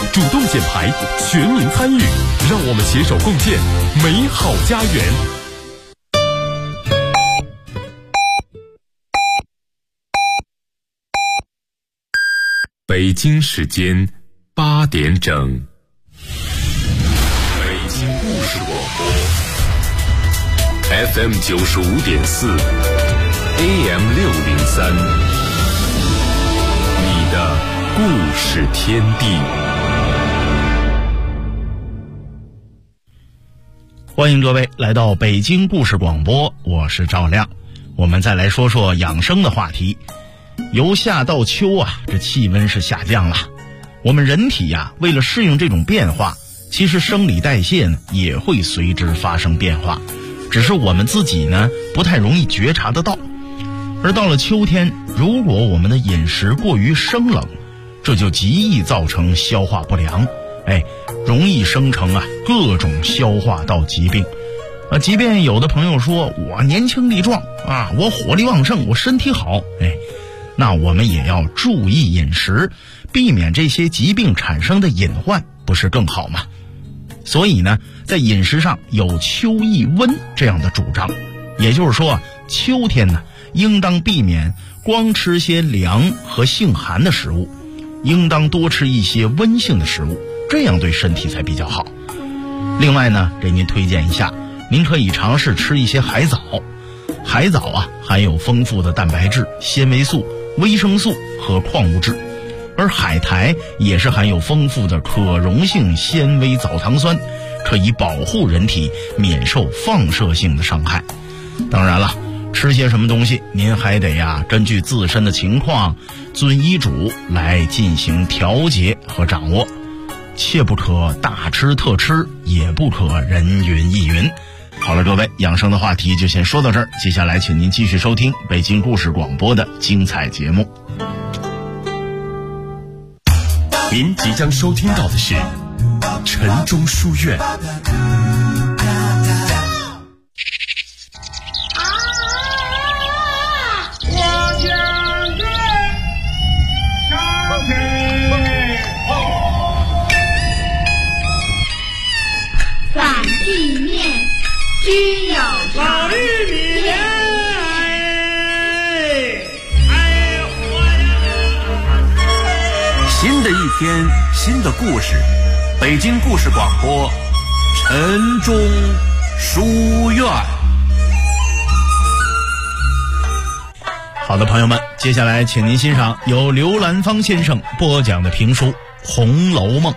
主动减排，全民参与，让我们携手共建美好家园。北京时间8点整，北京故事广播 FM 95.4 AM 603，你的故事天地。 欢迎各位来到北京故事广播，我是赵亮。我们再来说说养生的话题。由夏到秋啊，这气温是下降了。我们人体呀，为了适应这种变化，其实生理代谢呢也会随之发生变化，只是我们自己呢不太容易觉察得到。而到了秋天，如果我们的饮食过于生冷，这就极易造成消化不良，容易生成各种消化道疾病。即便有的朋友说我年轻力壮啊，我火力旺盛，我身体好，那我们也要注意饮食，避免这些疾病产生的隐患，不是更好吗？所以呢，在饮食上有秋宜温这样的主张，也就是说秋天呢，应当避免光吃些凉和性寒的食物，应当多吃一些温性的食物，这样对身体才比较好。另外呢，给您推荐一下，您可以尝试吃一些海藻。海藻含有丰富的蛋白质、纤维素、维生素和矿物质，而海苔也是含有丰富的可溶性纤维藻糖酸，可以保护人体免受放射性的伤害。当然了，吃些什么东西您还得根据自身的情况遵医嘱来进行调节和掌握，切不可大吃特吃，也不可人云亦云。好了，各位，养生的话题就先说到这儿，接下来请您继续收听北京故事广播的精彩节目。 您即将收听到的是晨钟书院。 需要老玉米莲， 新的一天，新的故事，北京故事广播，晨钟书院。 好的，朋友们，接下来请您欣赏由刘兰芳先生播讲的评书《红楼梦》。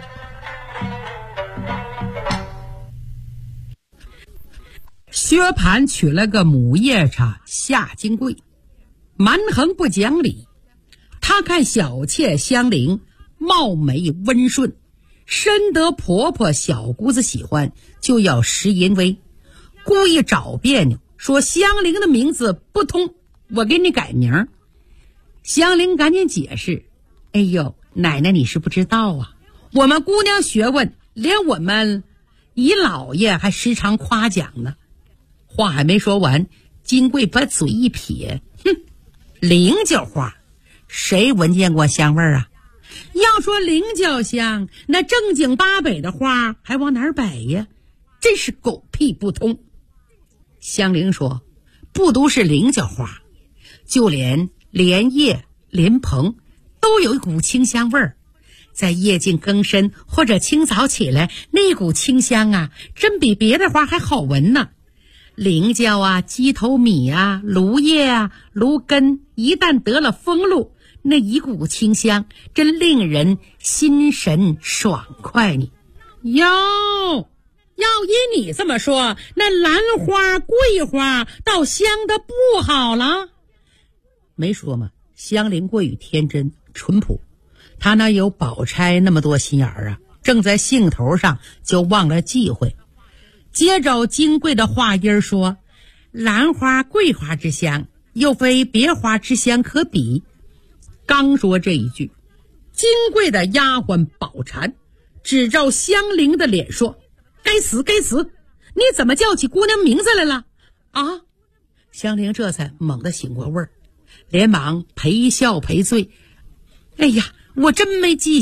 薛蟠娶了个母夜叉夏金桂，蛮横不讲理。他看小妾香菱貌美温顺，深得婆婆小姑子喜欢，就要识淫威，故意找别扭，说香菱的名字不通，我给你改名。香菱赶紧解释，哎呦，奶奶你是不知道啊，我们姑娘学问连我们姨老爷还时常夸奖呢。话还没说完，金贵把嘴一撇，菱角花，谁闻见过香味啊？要说菱角香，那正经八百的花还往哪儿摆呀？真是狗屁不通。香菱说，不都是菱角花，就连莲叶、莲蓬都有一股清香味儿，在夜静更深或者清早起来，那股清香真比别的花还好闻呢。菱角鸡头米芦叶芦根，一旦得了风露，那一股清香真令人心神爽快呢。要依你这么说，那兰花桂花倒香的不好了。没说嘛，香菱过于天真淳朴，她哪有宝钗那么多心眼儿正在兴头上就忘了忌讳。接着金贵的话音说，兰花桂花之香又非别花之香可比。刚说这一句，金贵的丫鬟宝钗指着香菱的脸说，该死该死，你怎么叫起姑娘名字来了啊？香菱这才猛地醒过味儿，连忙赔笑赔罪，哎呀，我真没记性，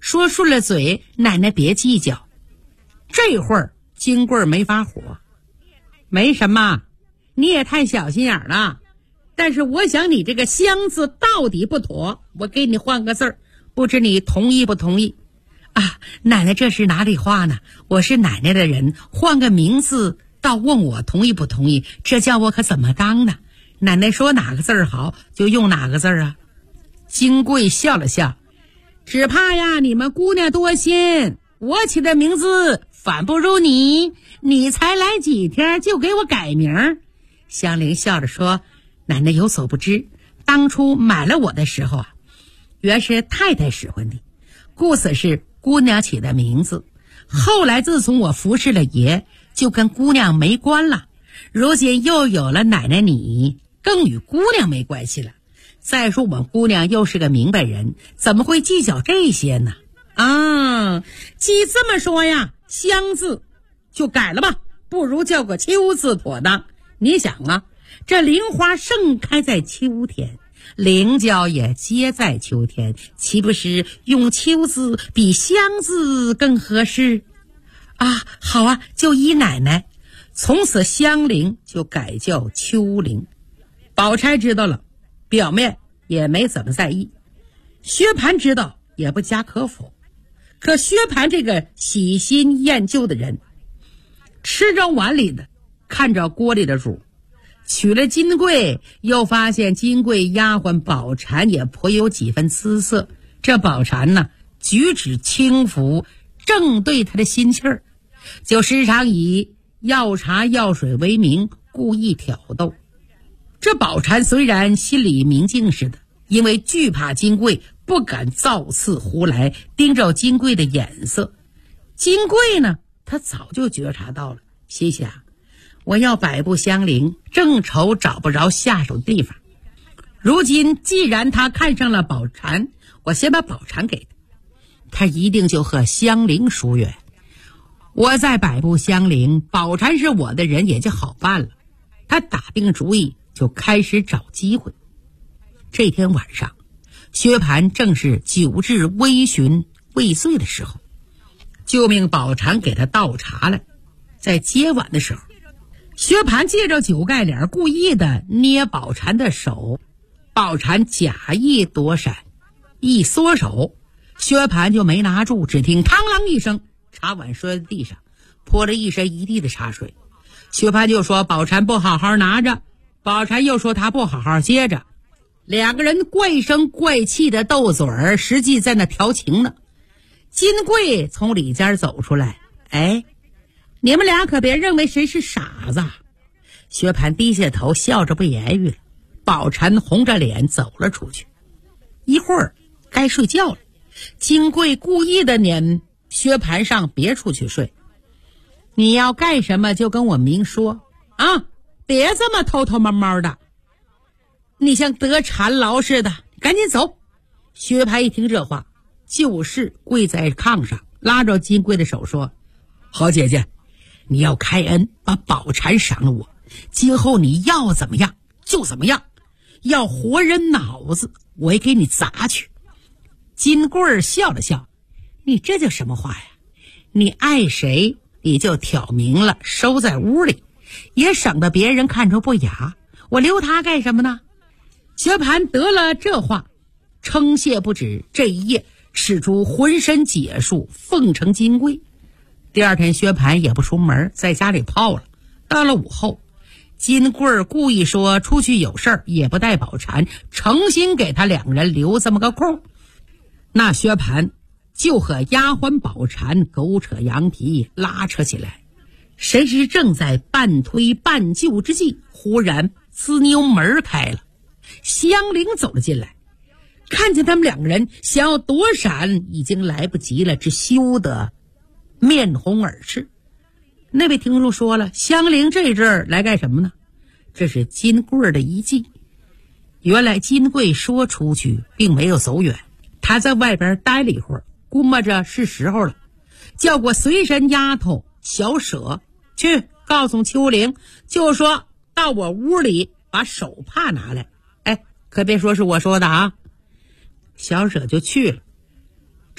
说顺了嘴，奶奶别计较。这会儿金贵没发火，没什么，你也太小心眼了。但是我想你这个香字到底不妥，我给你换个字儿，不知你同意不同意？啊，奶奶这是哪里话呢？我是奶奶的人，换个名字倒问我同意不同意，这叫我可怎么当呢？奶奶说哪个字儿好就用哪个字儿啊。金贵笑了笑，只怕呀你们姑娘多心，我起的名字反不如你，你才来几天就给我改名。香菱笑着说，奶奶有所不知，当初买了我的时候啊，原是太太使唤的，故此是姑娘起的名字。后来自从我服侍了爷，就跟姑娘没关了，如今又有了奶奶你，更与姑娘没关系了。再说我们姑娘又是个明白人，怎么会计较这些呢？啊，既这么说呀，香字就改了吧，不如叫个秋字妥当。你想啊，这菱花盛开在秋天，菱角也结在秋天，岂不是用秋字比香字更合适啊？好啊，就依奶奶。从此香菱就改叫秋菱。宝钗知道了，表面也没怎么在意，薛蟠知道也不加可否。可薛蟠这个喜新厌旧的人，吃着碗里的，看着锅里的煮。娶了金贵，又发现金贵丫鬟宝钗也颇有几分姿色。这宝钗呢，举止轻浮，正对他的心气儿，就时常以要茶要水为名，故意挑逗。这宝钗虽然心里明镜似的，因为惧怕金贵，不敢造次胡来，盯着金贵的眼色。金贵呢，他早就觉察到了，心想我要摆布香菱，正愁找不着下手的地方。如今既然他看上了宝钗，我先把宝钗给他一定就和香菱疏远。我再摆布香菱，宝钗是我的人，也就好办了。他打定主意，就开始找机会。这天晚上，薛蟠正是酒至微醺未醉的时候，就命宝钗给他倒茶来。在接碗的时候，薛蟠借着酒盖脸，故意的捏宝钗的手，宝钗假意躲闪，一缩手，薛蟠就没拿住，只听嘡啷一声，茶碗摔在地上，泼了一身一地的茶水。薛蟠就说宝钗不好好拿着，宝钗又说他不好好接着，两个人怪声怪气的斗嘴儿，实际在那调情呢。金贵从里间走出来，哎，你们俩可别认为谁是傻子。薛蟠低下头，笑着不言语了。宝钗红着脸走了出去。一会儿该睡觉了，金贵故意的撵薛蟠上别处去睡。你要干什么就跟我明说啊，别这么偷偷摸摸的，你像得缠牢似的，赶紧走。薛蟠一听这话，就是跪在炕上，拉着金贵的手说，好姐姐，你要开恩，把宝钗赏了我，今后你要怎么样就怎么样，要活人脑子我也给你砸去。金贵笑了笑，你这叫什么话呀？你爱谁你就挑明了收在屋里，也省得别人看出不雅，我留他干什么呢？薛蟠得了这话，称谢不止，这一夜使出浑身解数奉承金贵。第二天薛蟠也不出门，在家里泡了。到了午后，金贵故意说出去有事儿，也不带宝钗，诚心给他两个人留这么个空。那薛蟠就和丫鬟宝钗狗扯羊皮，拉扯起来。谁知正在半推半就之际，忽然呲妞门开了，香菱走了进来，看见他们两个人想要躲闪，已经来不及了，只羞得面红耳赤。那位听众说了，香菱这阵儿来干什么呢？这是金贵的一计。原来金贵说出去并没有走远，他在外边待了一会儿，估摸着是时候了，叫过随身丫头小舍去告诉秋玲，就说到我屋里把手帕拿来。哎，可别说是我说的啊。小舍就去了，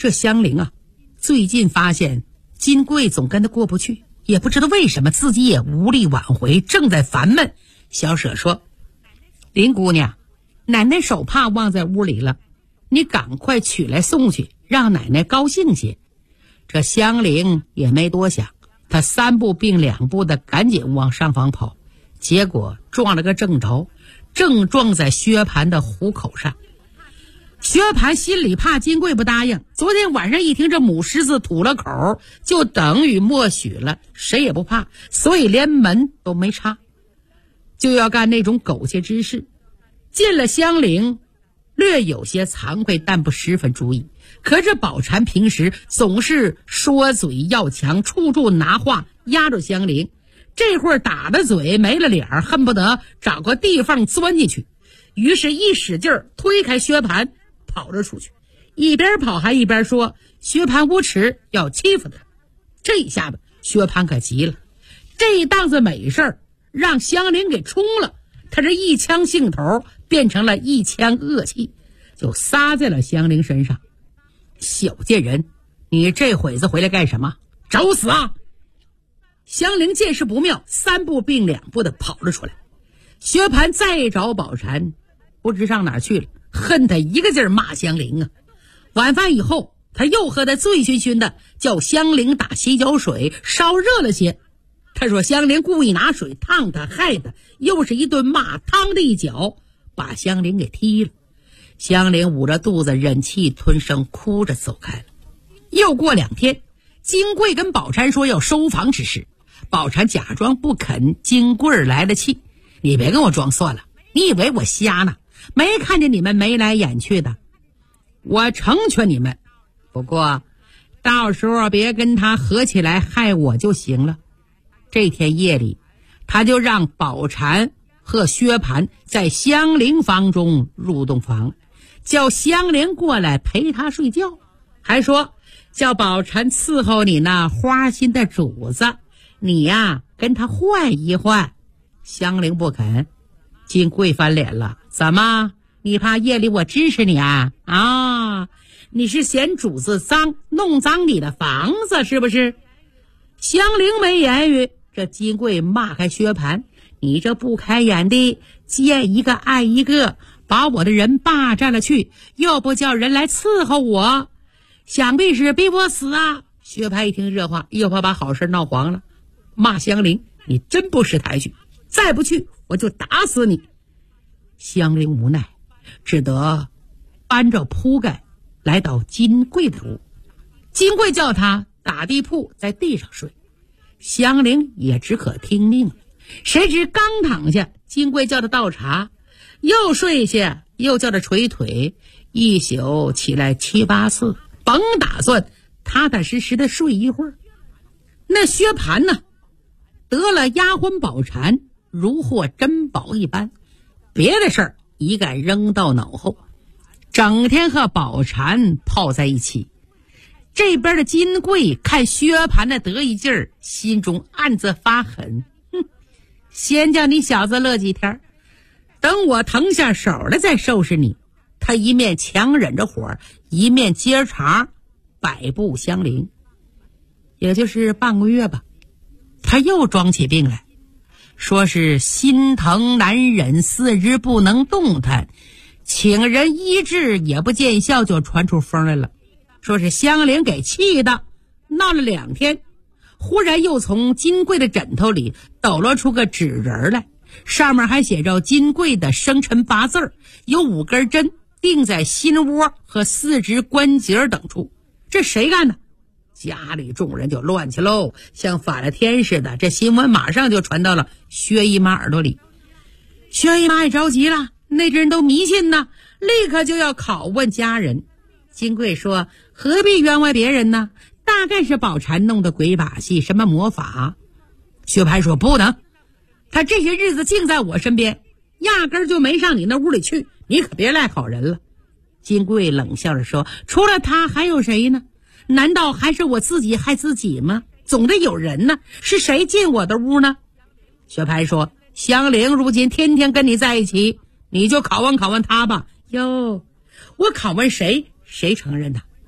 这香菱啊，最近发现金贵总跟他过不去，也不知道为什么，自己也无力挽回，正在烦闷。小舍说：林姑娘，奶奶手帕忘在屋里了，你赶快取来送去，让奶奶高兴些。这香菱也没多想，她3步并2步的赶紧往上房跑，结果撞了个正着，正撞在薛蟠的虎口上。薛蟠心里怕金贵不答应，昨天晚上一听这母狮子吐了口，就等于默许了，谁也不怕，所以连门都没插，就要干那种苟且之事。见了香菱，略有些惭愧，但不十分注意。可这宝蟾平时总是说嘴要强，处处拿话压着香菱，这会儿打的嘴没了脸，恨不得找个地方钻进去。于是一使劲儿推开薛蟠，跑了出去，一边跑还一边说薛蟠无耻，要欺负他。这一下子薛蟠可急了，这一档子美事儿让香菱给冲了，他这一腔兴头变成了一腔恶气，就撒在了香菱身上。小贱人，你这会子回来干什么？找死啊！香菱见势不妙，3步并2步的跑了出来。薛蟠再找宝蟾，不知上哪儿去了，恨他一个劲儿骂香菱啊。晚饭以后，他又喝得醉醺醺的，叫香菱打洗脚水烧热了些。他说香菱故意拿水烫他，害他，又是一顿骂，嘡的一脚把香菱给踢了。香菱捂着肚子忍气吞声，哭着走开了。又过2天，金贵跟宝蟾说要收房之事，宝蟾假装不肯，金贵来了气：你别跟我装蒜了，你以为我瞎呢？没看见你们眉来眼去的，我成全你们，不过到时候别跟他合起来害我就行了。这天夜里，他就让宝蟾和薛蟠在香菱房中入洞房，叫香菱过来陪他睡觉，还说叫宝蟾伺候你那花心的主子，你呀跟他换一换。香菱不肯。金贵翻脸了：怎么，你怕夜里我支持你啊？你是嫌主子脏，弄脏你的房子是不是？香菱没言语。这金贵骂开薛蟠：你这不开眼的，见一个爱一个，把我的人霸占了去，又不叫人来伺候我，想必是逼我死啊！薛蟠一听这话，又怕把好事闹黄了，骂香菱：你真不识抬举，再不去我就打死你。香菱无奈，只得搬着铺盖来到金贵的屋。金贵叫他打地铺在地上睡，香菱也只可听命了。谁知刚躺下，金贵叫他倒茶，又睡下，又叫他捶腿，一宿起来7、8次，甭打算踏踏实实的睡一会儿。那薛蟠呢，得了丫鬟宝蟾如获珍宝一般，别的事儿一概扔到脑后，整天和宝蟾泡在一起。这边的金贵看薛蟠的得意劲儿，心中暗自发狠：先叫你小子乐几天，等我腾下手来再收拾你。他一面强忍着火，一面接茬摆布香菱。也就是半个月吧，他又装起病来，说是心疼难忍，4肢不能动弹，请人医治也不见效，就传出风来了。说是香菱给气的，闹了2天，忽然又从金贵的枕头里抖落出个纸人来，上面还写着金贵的生辰8字，有5根针钉在心窝和4肢关节等处。这谁干的？家里众人就乱起喽，像反了天似的。这新闻马上就传到了薛姨妈耳朵里。薛姨妈也着急了，那阵人都迷信呢，立刻就要拷问家人。金贵说：何必冤枉别人呢？大概是宝蟾弄的鬼把戏，什么魔法。薛蟠说：不能，他这些日子竟在我身边，压根儿就没上你那屋里去，你可别赖好人了。金贵冷笑着说：除了他还有谁呢？难道还是我自己害自己吗？总得有人呢，是谁进我的屋呢？薛蟠说：香菱如今天天跟你在一起，你就拷问拷问他吧。哟，我拷问谁，谁承认呢？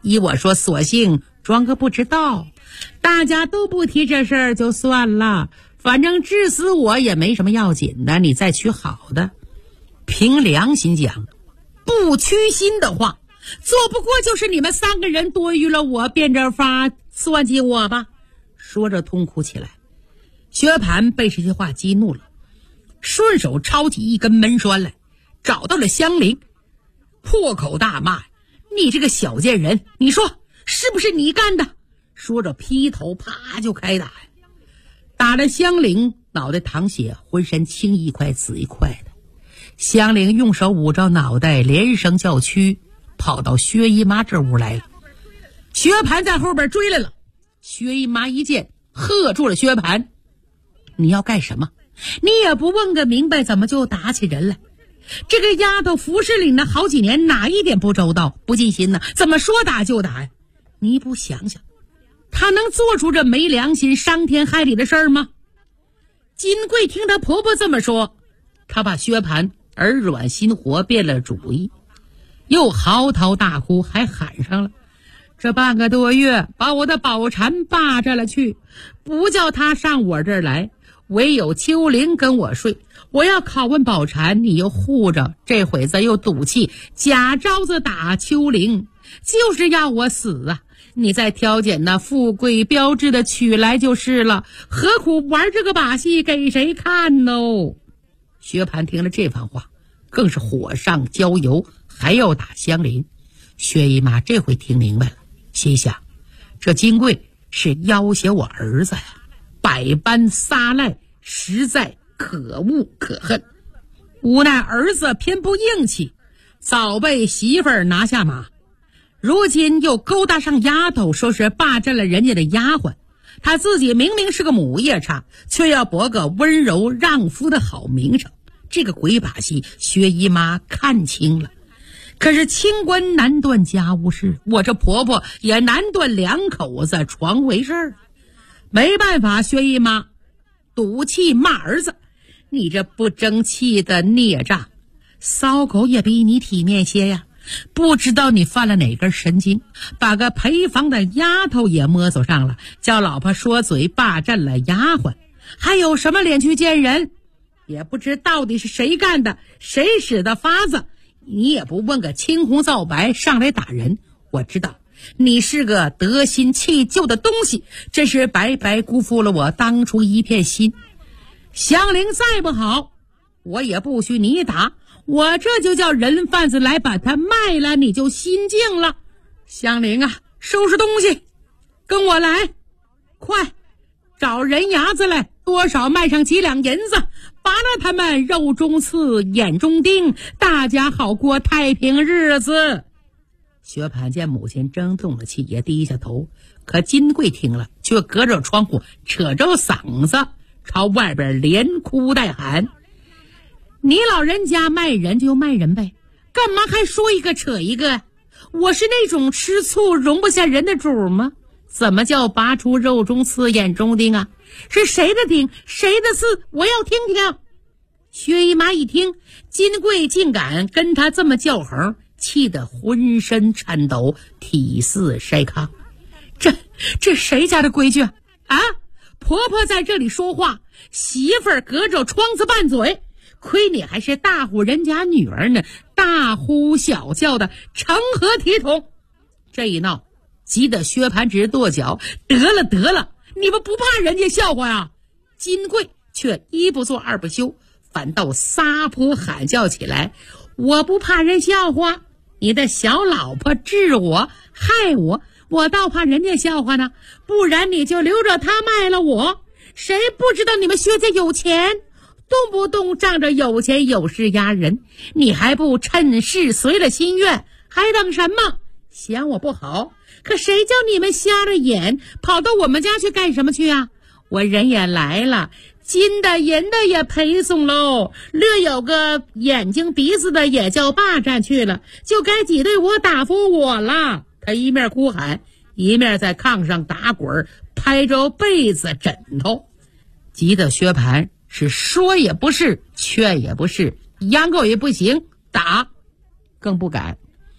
依我说，索性装个不知道，大家都不提这事儿就算了，反正治死我也没什么要紧的，你再娶好的。凭良心讲，不屈心的话，做不过就是你们3个人多余了我，变着法算计我吧。说着痛哭起来。薛蟠被这些话激怒了，顺手抄起一根闷栓来，找到了香菱，破口大骂：你这个小贱人，你说是不是你干的？说着劈头啪就开打，打得香菱脑袋淌血，浑身青一块紫一块的。香菱用手捂着脑袋，连声叫屈，跑到薛姨妈这屋来了。薛蟠在后边追来了，薛姨妈一见，喝住了薛蟠：你要干什么？你也不问个明白，怎么就打起人来？这个丫头服侍你那好几年，哪一点不周到不尽心呢？怎么说打就打呀？你不想想，她能做出这没良心伤天害理的事儿吗？金贵听她婆婆这么说，她把薛蟠耳软心活变了主意，又嚎啕大哭，还喊上了：这半个多月把我的宝蟾霸占了去，不叫他上我这儿来，唯有秋玲跟我睡。我要拷问宝蟾，你又护着，这会子又赌气，假招子打秋玲，就是要我死啊！你再挑拣那富贵标致的娶来就是了，何苦玩这个把戏给谁看呢？薛蟠听了这番话，更是火上浇油，还要打香菱。薛姨妈这回听明白了，心想这金贵是要挟我儿子呀，百般撒赖，实在可恶可恨。无奈儿子偏不硬气，早被媳妇儿拿下马，如今又勾搭上丫头，说是霸占了人家的丫鬟，他自己明明是个母夜叉，却要博个温柔让夫的好名声。这个鬼把戏薛姨妈看清了，可是清官难断家务事，我这婆婆也难断两口子床为事儿。没办法，薛姨妈赌气骂儿子：你这不争气的孽障，骚狗也比你体面些呀！不知道你犯了哪根神经，把个陪房的丫头也摸走上了，叫老婆说嘴霸占了丫鬟，还有什么脸去见人？也不知到底是谁干的，谁使的法子，你也不问个青红皂白，上来打人。我知道你是个得心弃旧的东西，真是白白辜负了我当初一片心。香菱再不好，我也不许你打，我这就叫人贩子来把他卖了，你就心静了。香菱啊，收拾东西，跟我来，快找人牙子来，多少卖上几两银子，拔了他们肉中刺，眼中钉，大家好过太平日子。薛蟠见母亲真动了气，也低下头，可金贵听了，却隔着窗户扯着嗓子朝外边连哭带喊：你老人家卖人就卖人呗，干嘛还说一个扯一个？我是那种吃醋容不下人的主吗？怎么叫拔出肉中刺，眼中钉啊？是谁的钉，谁的刺？我要听听。薛姨妈一听金贵竟敢跟他这么叫横，气得浑身颤抖，体似筛糠。这谁家的规矩啊？婆婆在这里说话，媳妇儿隔着窗子拌嘴，亏你还是大户人家女儿呢，大呼小叫的，成何体统？这一闹，急得薛蟠直跺脚：得了，你们不怕人家笑话呀？金贵却一不做二不休，反倒撒泼喊叫起来：我不怕人笑话，你的小老婆治我害我，我倒怕人家笑话呢，不然你就留着他卖了我。谁不知道你们薛家有钱，动不动仗着有钱有势压人，你还不趁势随了心愿，还等什么？嫌我不好？可谁叫你们瞎了眼，跑到我们家去干什么去啊？我人也来了，金的银的也陪送喽，略有个眼睛鼻子的也叫霸占去了，就该挤兑我打发我了。他一面哭喊，一面在炕上打滚，拍着被子枕头，急得薛蟠是说也不是，劝也不是，央告也不行，打更不敢。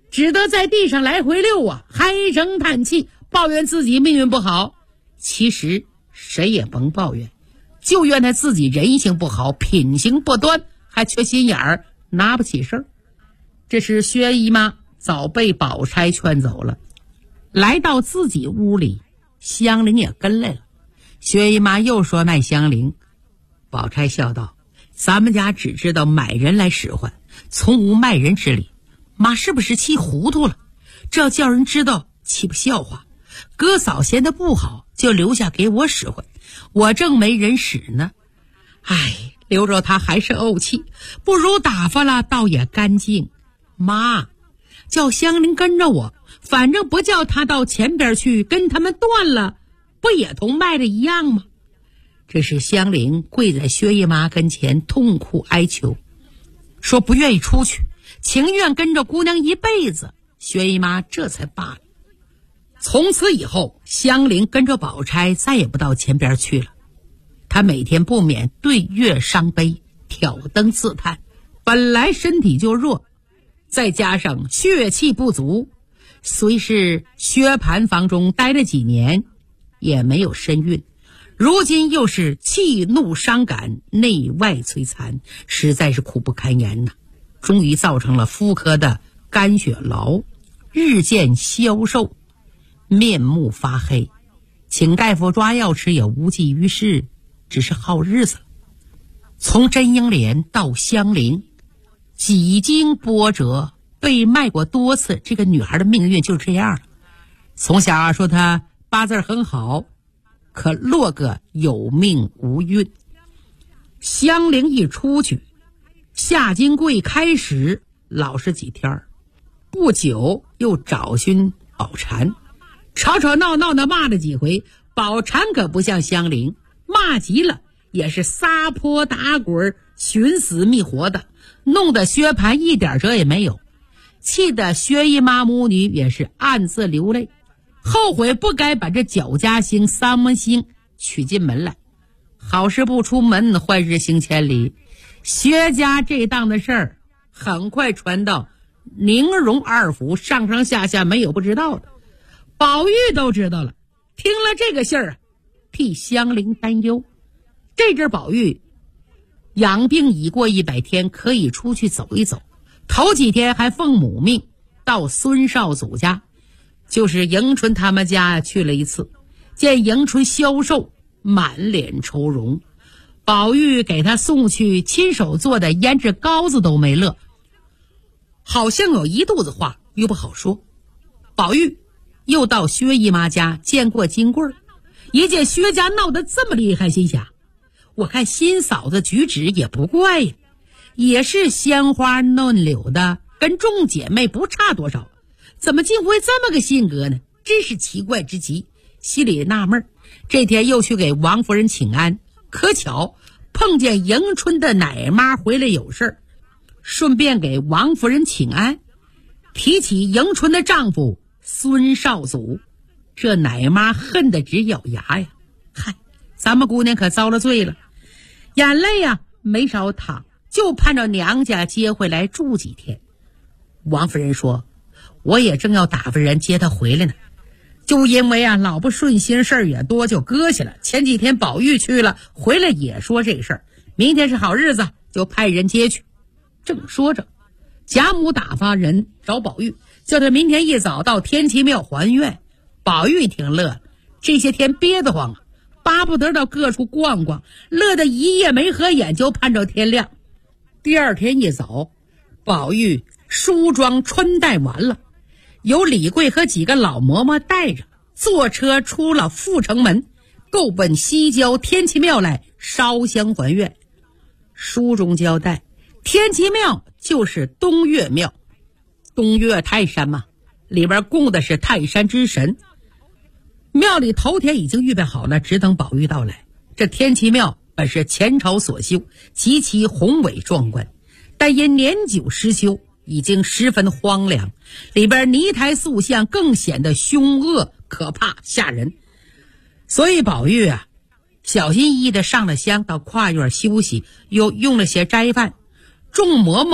只得在地上来回溜啊，唉声叹气，抱怨自己命运不好。其实谁也甭抱怨，就怨他自己人性不好，品行不端，还缺心眼儿，拿不起事儿。这时薛姨妈早被宝钗劝走了，来到自己屋里，香菱也跟来了。薛姨妈又说卖香菱，宝钗笑道：咱们家只知道买人来使唤，从无卖人之理，妈是不是气糊涂了？这要叫人知道，岂不笑话？哥嫂嫌得不好，就留下给我使唤，我正没人使呢。唉，留着他还是怄气，不如打发了，倒也干净。妈，叫香菱跟着我，反正不叫他到前边去，跟他们断了，不也同卖的一样吗？这是香菱跪在薛姨妈跟前痛哭哀求，说不愿意出去，情愿跟着姑娘一辈子。薛姨妈这才罢了。从此以后，香菱跟着宝钗再也不到前边去了。她每天不免对月伤悲，挑灯自叹，本来身体就弱，再加上血气不足，虽是薛蟠房中待了几年，也没有身孕。如今又是气怒伤感，内外摧残，实在是苦不堪言呐。终于造成了妇科的肝血痨，日渐消瘦，面目发黑，请大夫抓药吃也无济于事，只是耗日子。从甄英莲到香菱，几经波折，被卖过多次，这个女孩的命运就这样了。从小说她八字很好，可落个有命无运。香菱一出去，夏金桂开始老实几天，不久又找寻宝钗，吵吵闹闹的骂了几回。宝钗可不像香菱，骂急了也是撒泼打滚，寻死觅活的，弄得薛蟠一点辙也没有，气得薛姨妈母女也是暗自流泪，后悔不该把这脚家星三门星娶进门来。好事不出门，坏事行千里。薛家这档的事儿很快传到宁荣二府，上上下下没有不知道的，宝玉都知道了。听了这个信儿啊，替香菱担忧。这阵宝玉养病已过100天，可以出去走一走。头几天还奉母命到孙少祖家，就是迎春他们家去了一次，见迎春消瘦，满脸愁容。宝玉给他送去亲手做的胭脂膏子都没乐，好像有一肚子话又不好说。宝玉又到薛姨妈家见过金桂，一见薛家闹得这么厉害，心想我看新嫂子举止也不怪呀，也是鲜花嫩柳的，跟众姐妹不差多少，怎么竟会这么个性格呢？真是奇怪之极，心里纳闷。这天又去给王夫人请安，可巧碰见迎春的奶妈回来有事儿，顺便给王夫人请安，提起迎春的丈夫孙少祖，这奶妈恨得直咬牙呀！嗨，咱们姑娘可遭了罪了，眼泪呀没少淌，就盼着娘家接回来住几天。王夫人说，我也正要打发人接她回来呢，就因为啊老不顺心，事儿也多，就搁下了。前几天宝玉去了，回来也说这事儿，明天是好日子，就派人接去。正说着，贾母打发人找宝玉，叫他明天一早到天齐庙还愿。宝玉听乐了，这些天憋得慌啊，巴不得到各处逛逛，乐得一夜没合眼，就盼着天亮。第二天一早，宝玉梳妆穿戴完了，由李贵和几个老嬷嬷带着，坐车出了阜成门，够奔西郊天齐庙来烧香还愿。书中交代，天齐庙就是东岳庙，东岳泰山嘛，里边供的是泰山之神。庙里头天已经预备好了，只等宝玉到来。这天齐庙本是前朝所修，极其宏伟壮观，但因年久失修，已经十分荒凉，里边泥台塑像更显得凶恶可怕吓人。所以宝玉啊小心翼翼地上了香，到跨院休息，又用了些斋饭。众嬷嬷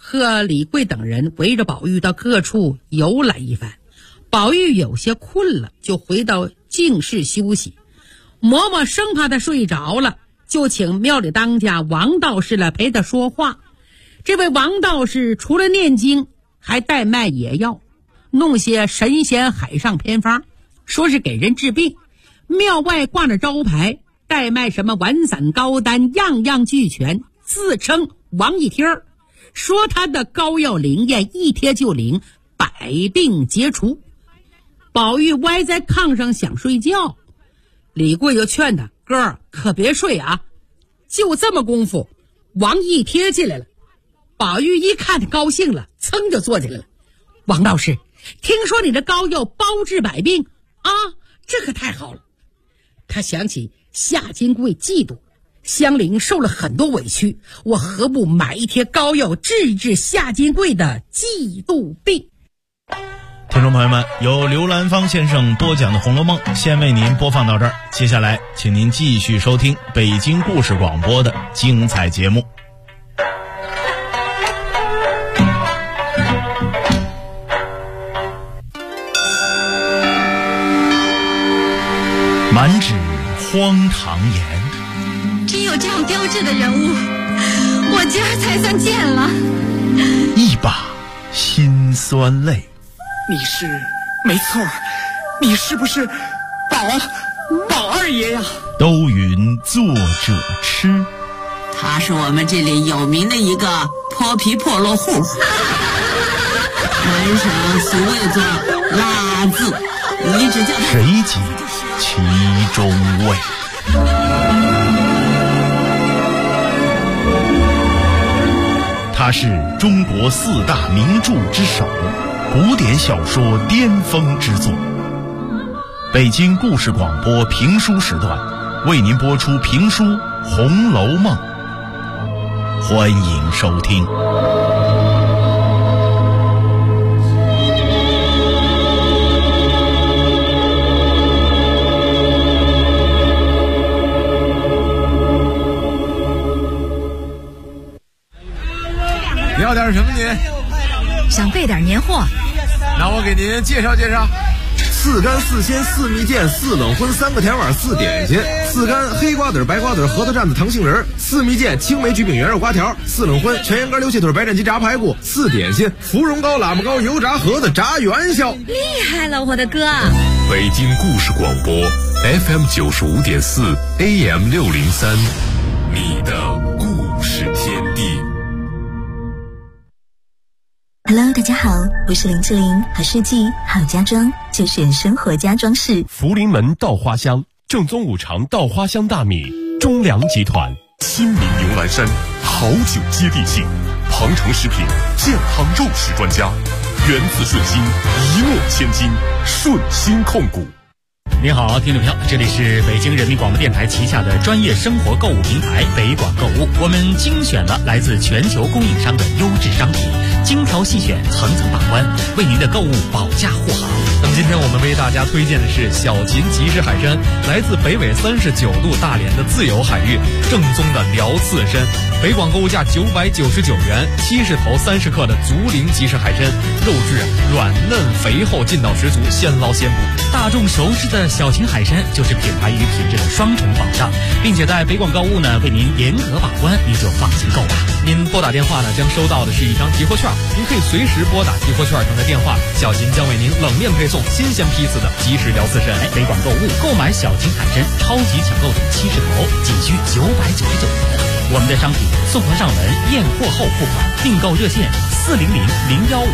和李贵等人围着宝玉到各处游览一番。宝玉有些困了，就回到净室休息。嬷嬷生怕他睡着了，就请庙里当家王道士来陪他说话。这位王道士除了念经，还代卖野药，弄些神仙海上偏方，说是给人治病。庙外挂着招牌，代卖什么丸散膏丹，样样俱全，自称王一贴儿，说他的膏药灵验，一贴就灵，百病皆除。宝玉歪在炕上想睡觉，李贵就劝他：哥儿可别睡啊！就这么功夫，王一贴进来了。宝玉一看他高兴了，噌就坐起来了。王道士，听说你的膏药包治百病啊，这可太好了。他想起夏金贵嫉妒香菱受了很多委屈，我何不买一贴膏药治治夏金贵的嫉妒病？ 听众朋友们，由刘兰芳先生播讲的《红楼梦》先为您播放到这儿，接下来请您继续收听北京故事广播的精彩节目。满纸荒唐言， 只有这样标致的人物，我今儿才算见了。 一把辛酸泪。 你是没错，你是不是宝二爷呀？ 都云作者痴， 他是我们这里有名的一个泼皮破落户，门上俗谓作拉字，你只叫他谁解其中味？他是中国4大名著之首，古典小说巅峰之作。北京故事广播评书时段为您播出评书《红楼梦》，欢迎收听。 你要点什么您？ 想备点年货。 那我给您介绍介绍：4干4鲜4蜜饯4冷荤3个甜碗4点心，4干黑瓜子白瓜子核桃蘸子糖杏仁，4蜜饯青梅焗饼圆肉瓜条，4冷荤全羊肝溜蟹腿白斩鸡炸排骨，4点心芙蓉糕喇嘛糕油炸盒子炸元宵。 厉害了我的哥！ 北京故事广播 FM 95.4 AM 603，你的故事天地。 Hello， 大家好，我是林志玲，好设计好家装就选生活家装饰。 福临门稻花香，正宗5常稻花香大米，中粮集团。新民牛栏山，好酒接地气。庞城食品健康肉食专家，源自顺心，一诺千金，顺心控股。 您好，听众朋友，这里是北京人民广播电台旗下的专业生活购物平台北广购物，我们精选了来自全球供应商的优质商品，精挑细选，层层把关，为您的购物保驾护航。 那么今天我们为大家推荐的是小秦即食海参，来自北纬39度大连的自由海域，正宗的辽刺参。北广购物价999元，70头30克的竹林即食海参，肉质软嫩肥厚，劲道十足，现捞现捕。 大众熟知的小秦海参就是品牌与品质的双重保障，并且在北广购物呢为您严格把关，您就放心购吧。 您拨打电话呢将收到的是一张集货券，您可以随时拨打集货券上的电话，小秦将为您冷链配送新鲜批次的即食辽刺参。 北广购物购买小秦海参超级抢购组70头，仅需999元。我们的商品送货上门，验货后付款，订购热线400-015。